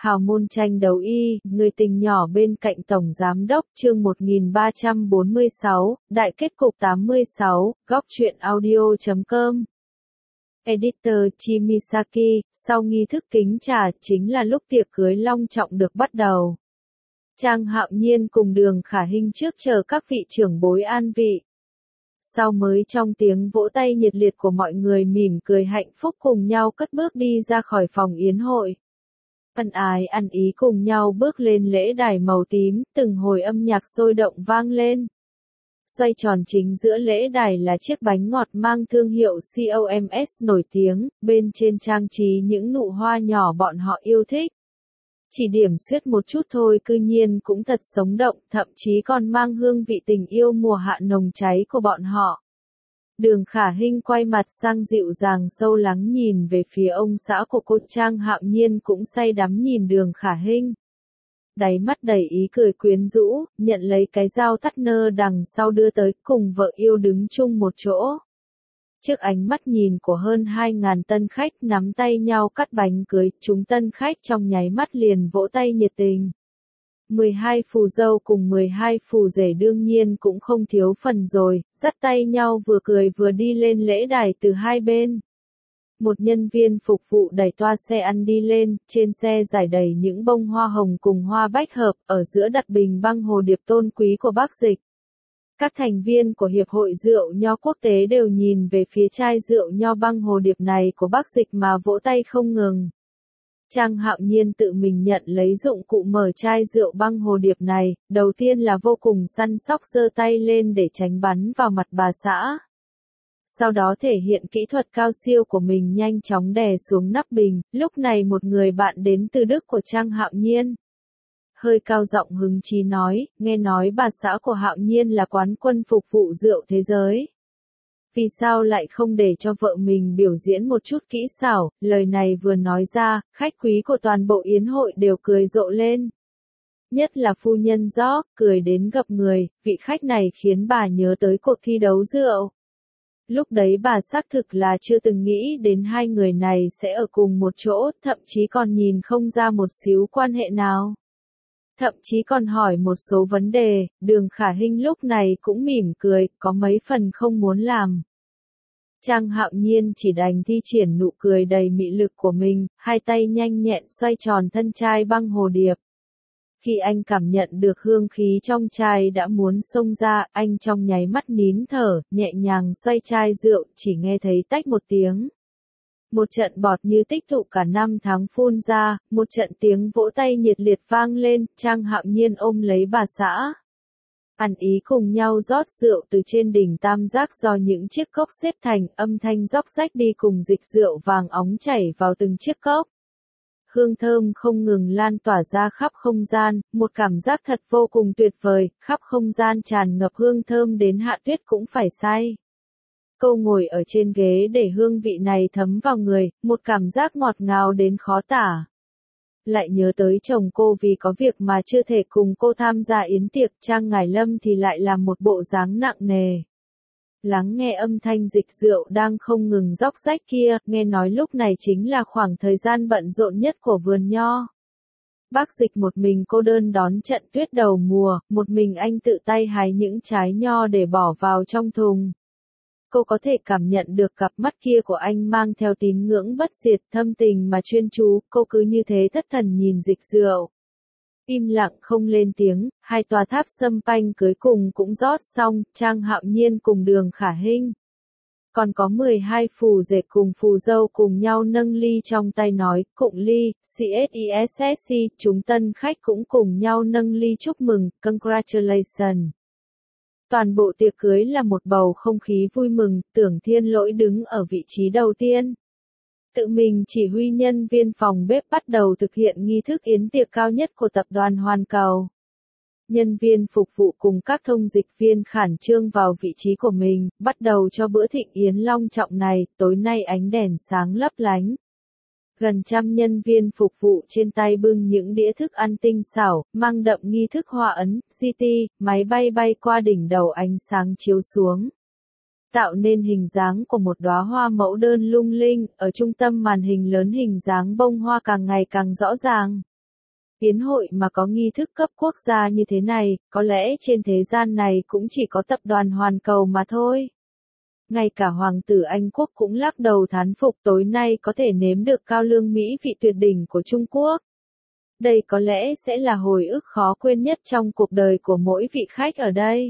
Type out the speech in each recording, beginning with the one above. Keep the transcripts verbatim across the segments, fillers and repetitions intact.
Hào môn tranh đấu y, người tình nhỏ bên cạnh Tổng Giám đốc chương một nghìn ba trăm bốn mươi sáu, đại kết cục tám mươi sáu, góc truyện audio chấm com. Editor Chimisaki, sau nghi thức kính trà chính là lúc tiệc cưới long trọng được bắt đầu. Trang Hạo Nhiên cùng Đường Khả Hinh trước chờ các vị trưởng bối an vị. Sau mới trong tiếng vỗ tay nhiệt liệt của mọi người mỉm cười hạnh phúc cùng nhau cất bước đi ra khỏi phòng yến hội. Ân ái ăn ý cùng nhau bước lên lễ đài màu tím, từng hồi âm nhạc sôi động vang lên. Xoay tròn chính giữa lễ đài là chiếc bánh ngọt mang thương hiệu COMS nổi tiếng, bên trên trang trí những nụ hoa nhỏ bọn họ yêu thích. Chỉ điểm xuyết một chút thôi cư nhiên cũng thật sống động, thậm chí còn mang hương vị tình yêu mùa hạ nồng cháy của bọn họ. Đường Khả Hinh quay mặt sang dịu dàng sâu lắng nhìn về phía ông xã của cô. Trang Hạo Nhiên cũng say đắm nhìn Đường Khả Hinh. Đáy mắt đầy ý cười quyến rũ, nhận lấy cái dao thắt nơ đằng sau đưa tới, cùng vợ yêu đứng chung một chỗ. Trước ánh mắt nhìn của hơn hai ngàn tân khách nắm tay nhau cắt bánh cưới, chúng tân khách trong nháy mắt liền vỗ tay nhiệt tình. mười hai phù dâu cùng mười hai phù rể đương nhiên cũng không thiếu phần rồi, dắt tay nhau vừa cười vừa đi lên lễ đài từ hai bên. Một nhân viên phục vụ đẩy toa xe ăn đi lên, trên xe trải đầy những bông hoa hồng cùng hoa bách hợp, ở giữa đặt bình băng hồ điệp tôn quý của Bắc Dịch. Các thành viên của Hiệp hội Rượu Nho Quốc tế đều nhìn về phía chai rượu nho băng hồ điệp này của Bắc Dịch mà vỗ tay không ngừng. Trang Hạo Nhiên tự mình nhận lấy dụng cụ mở chai rượu băng hồ điệp này, đầu tiên là vô cùng săn sóc giơ tay lên để tránh bắn vào mặt bà xã. Sau đó thể hiện kỹ thuật cao siêu của mình nhanh chóng đè xuống nắp bình, lúc này một người bạn đến từ Đức của Trang Hạo Nhiên. Hơi cao giọng hứng chí nói, nghe nói bà xã của Hạo Nhiên là quán quân phục vụ rượu thế giới. Vì sao lại không để cho vợ mình biểu diễn một chút kỹ xảo, lời này vừa nói ra, khách quý của toàn bộ yến hội đều cười rộ lên. Nhất là phu nhân Gió, cười đến gập người, vị khách này khiến bà nhớ tới cuộc thi đấu rượu. Lúc đấy bà xác thực là chưa từng nghĩ đến hai người này sẽ ở cùng một chỗ, thậm chí còn nhìn không ra một xíu quan hệ nào. Thậm chí còn hỏi một số vấn đề, Đường Khả Hinh lúc này cũng mỉm cười, có mấy phần không muốn làm. Trang Hạo Nhiên chỉ đành thi triển nụ cười đầy mị lực của mình, hai tay nhanh nhẹn xoay tròn thân chai băng hồ điệp. Khi anh cảm nhận được hương khí trong chai đã muốn xông ra, anh trong nháy mắt nín thở, nhẹ nhàng xoay chai rượu, chỉ nghe thấy tách một tiếng. Một trận bọt như tích tụ cả năm tháng phun ra, một trận tiếng vỗ tay nhiệt liệt vang lên, Trang Hạo Nhiên ôm lấy bà xã. Ăn ý cùng nhau rót rượu từ trên đỉnh tam giác do những chiếc cốc xếp thành, âm thanh róc rách đi cùng dịch rượu vàng óng chảy vào từng chiếc cốc. Hương thơm không ngừng lan tỏa ra khắp không gian, một cảm giác thật vô cùng tuyệt vời, khắp không gian tràn ngập hương thơm đến Hạ Tuyết cũng phải say. Cô ngồi ở trên ghế để hương vị này thấm vào người, một cảm giác ngọt ngào đến khó tả. Lại nhớ tới chồng cô vì có việc mà chưa thể cùng cô tham gia yến tiệc, Trang Ngải Lâm thì lại làm một bộ dáng nặng nề. Lắng nghe âm thanh dịch rượu đang không ngừng róc rách kia, nghe nói lúc này chính là khoảng thời gian bận rộn nhất của vườn nho. Bác Dịch một mình cô đơn đón trận tuyết đầu mùa, một mình anh tự tay hái những trái nho để bỏ vào trong thùng. Cô có thể cảm nhận được cặp mắt kia của anh mang theo tín ngưỡng bất diệt, thâm tình mà chuyên chú, cô cứ như thế thất thần nhìn dịch rượu. Im lặng không lên tiếng, hai tòa tháp sâm panh cưới cùng cũng rót xong, Trang Hạo Nhiên cùng Đường Khả Hinh. Còn có mười hai phù rể cùng phù dâu cùng nhau nâng ly trong tay nói, cụng ly, CSISSC, chúng tân khách cũng cùng nhau nâng ly chúc mừng, congratulations. Toàn bộ tiệc cưới là một bầu không khí vui mừng, Tưởng Thiên Lỗi đứng ở vị trí đầu tiên. Tự mình chỉ huy nhân viên phòng bếp bắt đầu thực hiện nghi thức yến tiệc cao nhất của tập đoàn Hoàn Cầu. Nhân viên phục vụ cùng các thông dịch viên khẩn trương vào vị trí của mình, bắt đầu cho bữa thịnh yến long trọng này, tối nay ánh đèn sáng lấp lánh. Gần trăm nhân viên phục vụ trên tay bưng những đĩa thức ăn tinh xảo, mang đậm nghi thức hoa ấn, giê tê, máy bay bay qua đỉnh đầu ánh sáng chiếu xuống. Tạo nên hình dáng của một đóa hoa mẫu đơn lung linh, ở trung tâm màn hình lớn hình dáng bông hoa càng ngày càng rõ ràng. Yến hội mà có nghi thức cấp quốc gia như thế này, có lẽ trên thế gian này cũng chỉ có tập đoàn Hoàn Cầu mà thôi. Ngay cả hoàng tử Anh Quốc cũng lắc đầu thán phục tối nay có thể nếm được cao lương mỹ vị tuyệt đỉnh của Trung Quốc. Đây có lẽ sẽ là hồi ức khó quên nhất trong cuộc đời của mỗi vị khách ở đây.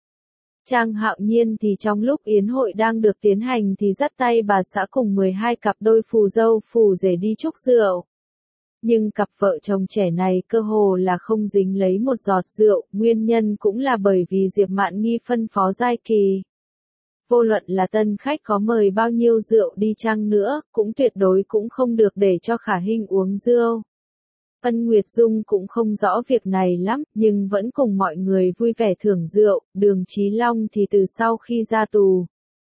Trang Hạo Nhiên thì trong lúc yến hội đang được tiến hành thì dắt tay bà xã cùng mười hai cặp đôi phù dâu phù rể đi chúc rượu. Nhưng cặp vợ chồng trẻ này cơ hồ là không dính lấy một giọt rượu, nguyên nhân cũng là bởi vì Diệp Mạn Nghi phân phó giai kỳ. Vô luận là tân khách có mời bao nhiêu rượu đi chăng nữa, cũng tuyệt đối cũng không được để cho Khả Hinh uống rượu. Ân Nguyệt Dung cũng không rõ việc này lắm, nhưng vẫn cùng mọi người vui vẻ thưởng rượu. Đường Chí Long thì từ sau khi ra tù,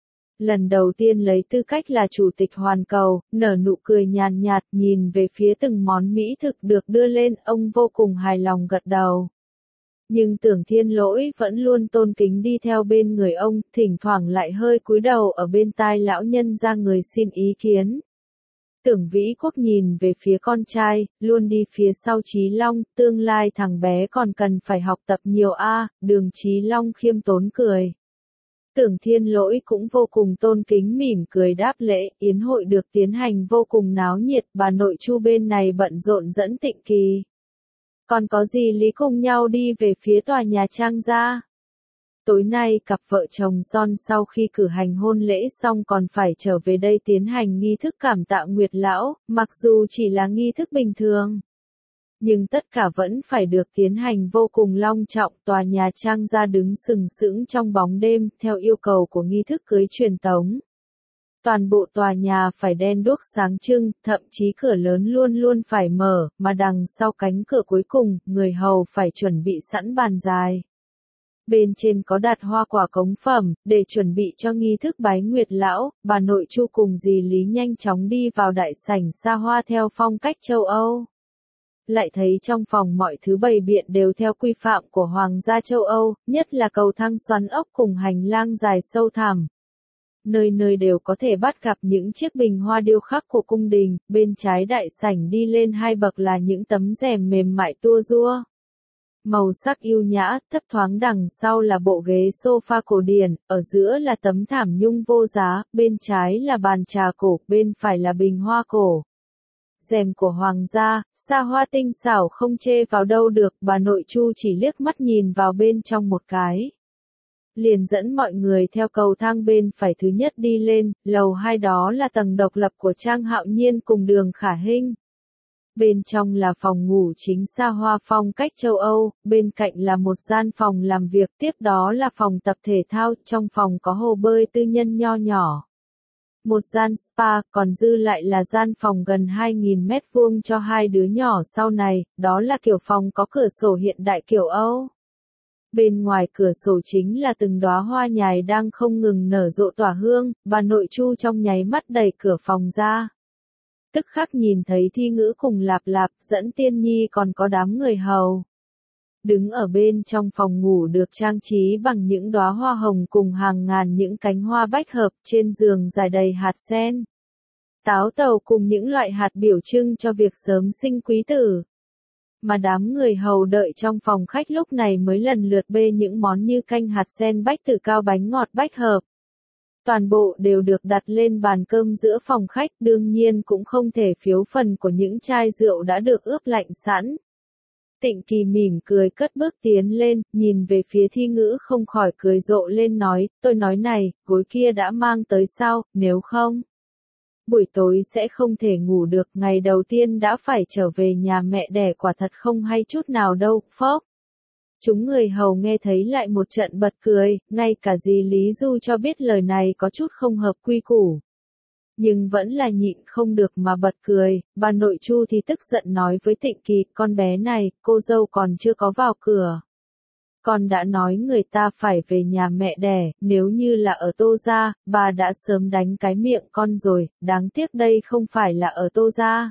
lần đầu tiên lấy tư cách là chủ tịch Hoàn Cầu, nở nụ cười nhàn nhạt nhìn về phía từng món mỹ thực được đưa lên, ông vô cùng hài lòng gật đầu. Nhưng Tưởng Thiên Lỗi vẫn luôn tôn kính đi theo bên người ông, thỉnh thoảng lại hơi cúi đầu ở bên tai lão nhân ra người xin ý kiến. Tưởng Vĩ Quốc nhìn về phía con trai, luôn đi phía sau Chí Long, tương lai thằng bé còn cần phải học tập nhiều a. Đường Chí Long khiêm tốn cười. Tưởng Thiên Lỗi cũng vô cùng tôn kính mỉm cười đáp lễ, yến hội được tiến hành vô cùng náo nhiệt, bà nội Chu bên này bận rộn dẫn Tịnh Kỳ. Còn có gì Lý cùng nhau đi về phía tòa nhà Trang gia. Tối nay cặp vợ chồng Son sau khi cử hành hôn lễ xong còn phải trở về đây tiến hành nghi thức cảm tạ Nguyệt Lão, mặc dù chỉ là nghi thức bình thường. Nhưng tất cả vẫn phải được tiến hành vô cùng long trọng, tòa nhà Trang gia đứng sừng sững trong bóng đêm, theo yêu cầu của nghi thức cưới truyền tống. Toàn bộ tòa nhà phải đen đuốc sáng trưng, thậm chí cửa lớn luôn luôn phải mở, mà đằng sau cánh cửa cuối cùng, người hầu phải chuẩn bị sẵn bàn dài. Bên trên có đặt hoa quả cống phẩm, để chuẩn bị cho nghi thức bái Nguyệt Lão. Bà nội Chu cùng dì Lý nhanh chóng đi vào đại sảnh xa hoa theo phong cách châu Âu. Lại thấy trong phòng mọi thứ bày biện đều theo quy phạm của Hoàng gia châu Âu, nhất là cầu thang xoắn ốc cùng hành lang dài sâu thẳm. Nơi nơi đều có thể bắt gặp những chiếc bình hoa điêu khắc của cung đình, bên trái đại sảnh đi lên hai bậc là những tấm rèm mềm mại tua rua. Màu sắc yêu nhã, thấp thoáng đằng sau là bộ ghế sofa cổ điển, ở giữa là tấm thảm nhung vô giá, bên trái là bàn trà cổ, bên phải là bình hoa cổ. Rèm của hoàng gia, xa hoa tinh xảo không chê vào đâu được, bà nội Chu chỉ liếc mắt nhìn vào bên trong một cái. Liền dẫn mọi người theo cầu thang bên phải thứ nhất đi lên, lầu hai đó là tầng độc lập của Trang Hạo Nhiên cùng Đường Khả Hinh. Bên trong là phòng ngủ chính xa hoa phong cách châu Âu, bên cạnh là một gian phòng làm việc, tiếp đó là phòng tập thể thao, trong phòng có hồ bơi tư nhân nho nhỏ. Một gian spa, còn dư lại là gian phòng gần hai nghìn mét vuông cho hai đứa nhỏ sau này, đó là kiểu phòng có cửa sổ hiện đại kiểu Âu. Bên ngoài cửa sổ chính là từng đóa hoa nhài đang không ngừng nở rộ tỏa hương, bà nội Chu trong nháy mắt đẩy cửa phòng ra. Tức khắc nhìn thấy Thi Ngữ cùng Lạp Lạp, dẫn Tiên Nhi còn có đám người hầu. Đứng ở bên trong phòng ngủ được trang trí bằng những đóa hoa hồng cùng hàng ngàn những cánh hoa bách hợp, trên giường dài đầy hạt sen, táo tàu cùng những loại hạt biểu trưng cho việc sớm sinh quý tử. Mà đám người hầu đợi trong phòng khách lúc này mới lần lượt bê những món như canh hạt sen bách tử cao bánh ngọt bách hợp. Toàn bộ đều được đặt lên bàn cơm giữa phòng khách, đương nhiên cũng không thể phiếu phần của những chai rượu đã được ướp lạnh sẵn. Tịnh Kỳ mỉm cười cất bước tiến lên, nhìn về phía Thi Ngữ không khỏi cười rộ lên nói, tôi nói này, gối kia đã mang tới sao, nếu không, buổi tối sẽ không thể ngủ được, ngày đầu tiên đã phải trở về nhà mẹ đẻ quả thật không hay chút nào đâu, phốc. Chúng người hầu nghe thấy lại một trận bật cười, ngay cả dì Lý Du cho biết lời này có chút không hợp quy củ. Nhưng vẫn là nhịn không được mà bật cười, bà nội Chu thì tức giận nói với Tịnh Kỳ, con bé này, cô dâu còn chưa có vào cửa. Con đã nói người ta phải về nhà mẹ đẻ, nếu như là ở Tô gia, bà đã sớm đánh cái miệng con rồi, đáng tiếc đây không phải là ở Tô gia.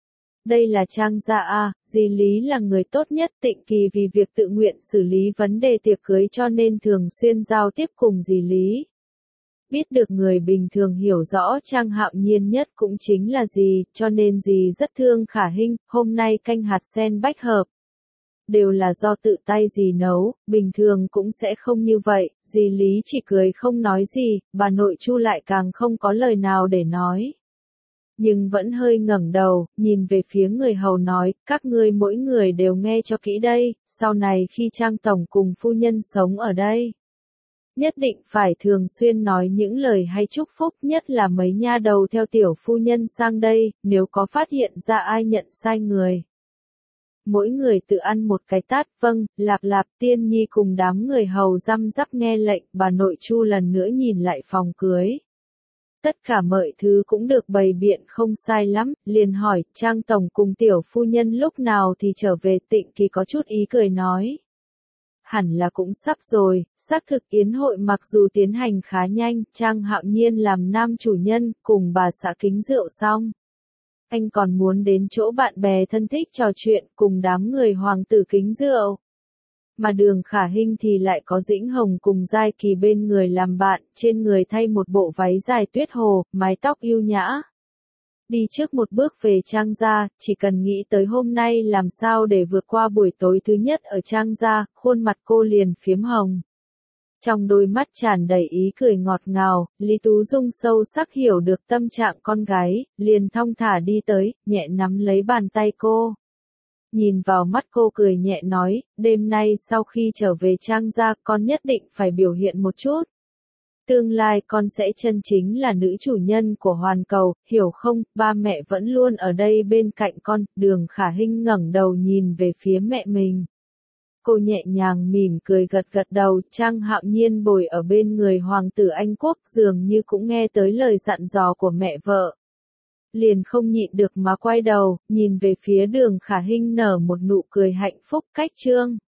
Đây là Trang gia a, dì Lý là người tốt nhất, Tịnh Kỳ vì việc tự nguyện xử lý vấn đề tiệc cưới cho nên thường xuyên giao tiếp cùng dì Lý. Biết được người bình thường hiểu rõ Trang Hạo Nhiên nhất cũng chính là dì, cho nên dì rất thương Khả Hinh, hôm nay canh hạt sen bách hợp. Đều là do tự tay dì nấu, bình thường cũng sẽ không như vậy, dì Lý chỉ cười không nói gì, bà nội Chu lại càng không có lời nào để nói. Nhưng vẫn hơi ngẩng đầu, nhìn về phía người hầu nói, các ngươi mỗi người đều nghe cho kỹ đây, sau này khi Trang Tổng cùng phu nhân sống ở đây. Nhất định phải thường xuyên nói những lời hay chúc phúc, nhất là mấy nha đầu theo tiểu phu nhân sang đây, nếu có phát hiện ra ai nhận sai người. Mỗi người tự ăn một cái tát, vâng, lạp lạp. Tiên Nhi cùng đám người hầu răm rắp nghe lệnh, bà nội Chu lần nữa nhìn lại phòng cưới. Tất cả mọi thứ cũng được bày biện không sai lắm, liền hỏi, Trang Tổng cùng tiểu phu nhân lúc nào thì trở về. Tịnh Kỳ có chút ý cười nói. Hẳn là cũng sắp rồi, xác thực yến hội mặc dù tiến hành khá nhanh, Trang Hạo Nhiên làm nam chủ nhân, cùng bà xã kính rượu xong. Anh còn muốn đến chỗ bạn bè thân thích trò chuyện cùng đám người hoàng tử kính rượu. Mà Đường Khả Hinh thì lại có Dĩnh Hồng cùng Giai Kỳ bên người làm bạn, trên người thay một bộ váy dài tuyết hồ, mái tóc yêu nhã. Đi trước một bước về Trang gia, chỉ cần nghĩ tới hôm nay làm sao để vượt qua buổi tối thứ nhất ở Trang gia, khuôn mặt cô liền phiếm hồng. Trong đôi mắt tràn đầy ý cười ngọt ngào, Lý Tú Dung sâu sắc hiểu được tâm trạng con gái, liền thong thả đi tới, nhẹ nắm lấy bàn tay cô. Nhìn vào mắt cô cười nhẹ nói, đêm nay sau khi trở về Trang gia con nhất định phải biểu hiện một chút. Tương lai con sẽ chân chính là nữ chủ nhân của hoàn cầu, hiểu không, ba mẹ vẫn luôn ở đây bên cạnh con. Đường Khả Hinh ngẩng đầu nhìn về phía mẹ mình. Cô nhẹ nhàng mỉm cười gật gật đầu, Trang Hạo Nhiên bồi ở bên người hoàng tử Anh Quốc dường như cũng nghe tới lời dặn dò của mẹ vợ. Liền không nhịn được mà quay đầu, nhìn về phía Đường Khả Hinh nở một nụ cười hạnh phúc. Cách chương